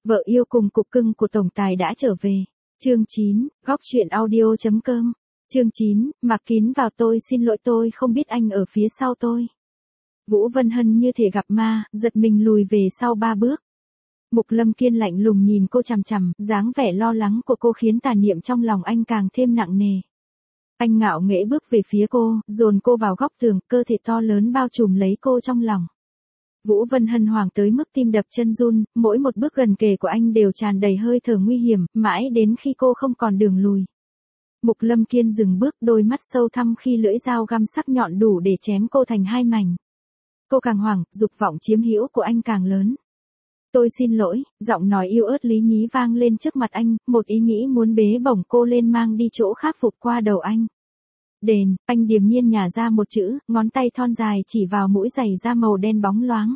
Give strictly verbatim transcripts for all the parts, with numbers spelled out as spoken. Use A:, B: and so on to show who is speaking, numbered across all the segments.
A: Vợ yêu cùng cục cưng của tổng tài đã trở về. Chương chín, góc truyện audio chấm com. Chương chín, Mạc Kín vào tôi xin lỗi tôi không biết anh ở phía sau tôi. Vũ Vân Hân như thể gặp ma, giật mình lùi về sau ba bước. Mục Lâm Kiên lạnh lùng nhìn cô chằm chằm, dáng vẻ lo lắng của cô khiến tà niệm trong lòng anh càng thêm nặng nề. Anh ngạo nghễ bước về phía cô, dồn cô vào góc tường, cơ thể to lớn bao trùm lấy cô trong lòng. Vũ Vân Hân hoảng tới mức tim đập chân run, mỗi một bước gần kề của anh đều tràn đầy hơi thở nguy hiểm, mãi đến khi cô không còn đường lùi. Mục Lâm Kiên dừng bước, đôi mắt sâu thẳm khi lưỡi dao găm sắc nhọn đủ để chém cô thành hai mảnh. Cô càng hoảng, dục vọng chiếm hữu của anh càng lớn. Tôi xin lỗi, giọng nói yếu ớt lý nhí vang lên trước mặt anh, một ý nghĩ muốn bế bổng cô lên mang đi chỗ khác vụt qua đầu anh. Đền, anh điềm nhiên nhả ra một chữ, ngón tay thon dài chỉ vào mũi giày da màu đen bóng loáng.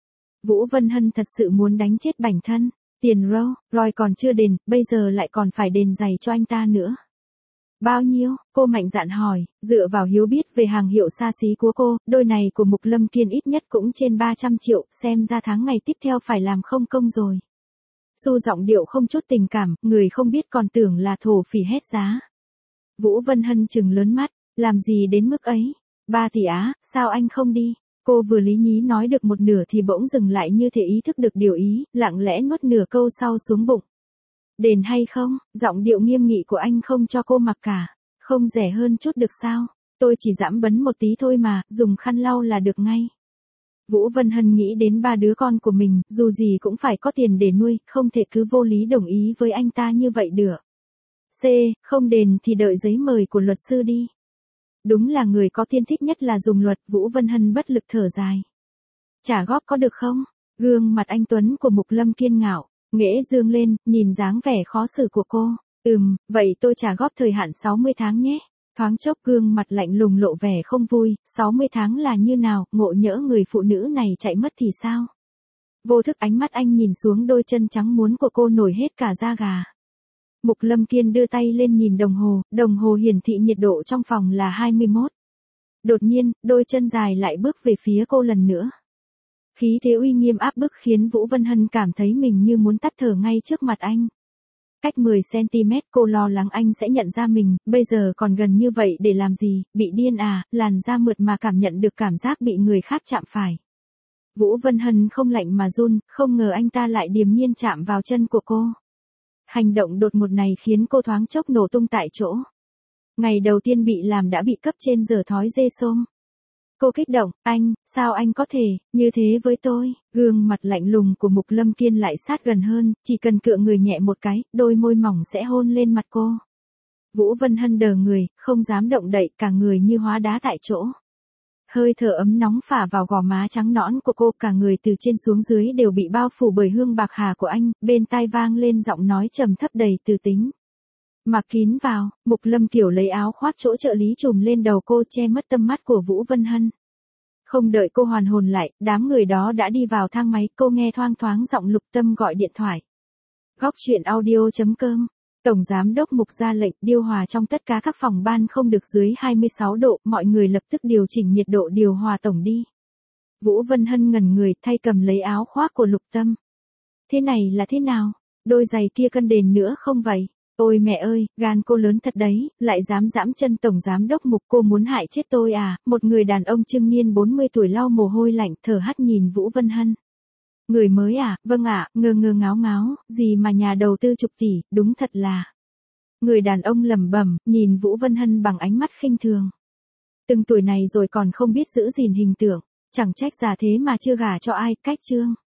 A: Vũ Vân Hân thật sự muốn đánh chết bản thân. Tiền râu, rồi còn chưa đền, bây giờ lại còn phải đền giày cho anh ta nữa. Bao nhiêu? Cô mạnh dạn hỏi, dựa vào hiếu biết về hàng hiệu xa xí của cô, đôi này của Mục Lâm Kiên ít nhất cũng trên ba trăm triệu, xem ra tháng ngày tiếp theo phải làm không công rồi. Dù giọng điệu không chút tình cảm, người không biết còn tưởng là thổ phỉ hét giá. Vũ Vân Hân trừng lớn mắt, làm gì đến mức ấy? Ba tỷ á, sao anh không đi? Cô vừa lý nhí nói được một nửa thì bỗng dừng lại như thể ý thức được điều ý, lặng lẽ nuốt nửa câu sau xuống bụng. Đền hay không? Giọng điệu nghiêm nghị của anh không cho cô mặc cả. Không rẻ hơn chút được sao? Tôi chỉ giẫm bấn một tí thôi mà, dùng khăn lau là được ngay. Vũ Vân Hân nghĩ đến ba đứa con của mình, dù gì cũng phải có tiền để nuôi, không thể cứ vô lý đồng ý với anh ta như vậy được. C, không đền thì đợi giấy mời của luật sư đi. Đúng là người có thiên thích nhất là dùng luật, Vũ Vân Hân bất lực thở dài. Trả góp có được không? Gương mặt anh Tuấn của Mục Lâm Kiên ngạo, nghễ dương lên, nhìn dáng vẻ khó xử của cô. Ừm, vậy tôi trả góp thời hạn sáu mươi tháng nhé. Thoáng chốc gương mặt lạnh lùng lộ vẻ không vui, sáu mươi tháng là như nào, ngộ nhỡ người phụ nữ này chạy mất thì sao? Vô thức ánh mắt anh nhìn xuống đôi chân trắng muốn của cô nổi hết cả da gà. Mục Lâm Kiên đưa tay lên nhìn đồng hồ, đồng hồ hiển thị nhiệt độ trong phòng là hai mươi mốt. Đột nhiên, đôi chân dài lại bước về phía cô lần nữa. Khí thế uy nghiêm áp bức khiến Vũ Vân Hân cảm thấy mình như muốn tắt thở ngay trước mặt anh. Cách mười xăng ti mét cô lo lắng anh sẽ nhận ra mình, bây giờ còn gần như vậy để làm gì, bị điên à, làn da mượt mà cảm nhận được cảm giác bị người khác chạm phải. Vũ Vân Hân không lạnh mà run, không ngờ anh ta lại điềm nhiên chạm vào chân của cô. Hành động đột ngột này khiến cô thoáng chốc nổ tung tại chỗ. Ngày đầu tiên bị làm đã bị cấp trên giở thói dê xôm. Cô kích động, anh, sao anh có thể, như thế với tôi? Gương mặt lạnh lùng của Mục Lâm Kiên lại sát gần hơn, chỉ cần cựa người nhẹ một cái, đôi môi mỏng sẽ hôn lên mặt cô. Vũ Vân Hân đờ người, không dám động đậy, cả người như hóa đá tại chỗ. Hơi thở ấm nóng phả vào gò má trắng nõn của cô, cả người từ trên xuống dưới đều bị bao phủ bởi hương bạc hà của anh, bên tai vang lên giọng nói trầm thấp đầy từ tính. Mạc Kín vào, Mục Lâm Kiều lấy áo khoác chỗ trợ lý trùm lên đầu cô che mất tầm mắt của Vũ Vân Hân. Không đợi cô hoàn hồn lại, đám người đó đã đi vào thang máy, cô nghe thoang thoáng giọng Lục Tâm gọi điện thoại. Góc truyện audio chấm com. Tổng giám đốc Mục ra lệnh điều hòa trong tất cả các phòng ban không được dưới hai mươi sáu độ, mọi người lập tức điều chỉnh nhiệt độ điều hòa tổng đi. Vũ Vân Hân ngẩn người, thay cầm lấy áo khoác của Lục Tâm. Thế này là thế nào? Đôi giày kia cân đền nữa không vậy? Ôi mẹ ơi, gan cô lớn thật đấy, lại dám giẫm chân tổng giám đốc Mục, cô muốn hại chết tôi à? Một người đàn ông trung niên bốn mươi tuổi lau mồ hôi lạnh, thở hắt nhìn Vũ Vân Hân. Người mới à? Vâng ạ, ngơ ngơ ngáo ngáo, gì mà nhà đầu tư chục tỷ, đúng thật là. Người đàn ông lẩm bẩm, nhìn Vũ Vân Hân bằng ánh mắt khinh thường. Từng tuổi này rồi còn không biết giữ gìn hình tượng, chẳng trách già thế mà chưa gả cho ai, cách trương.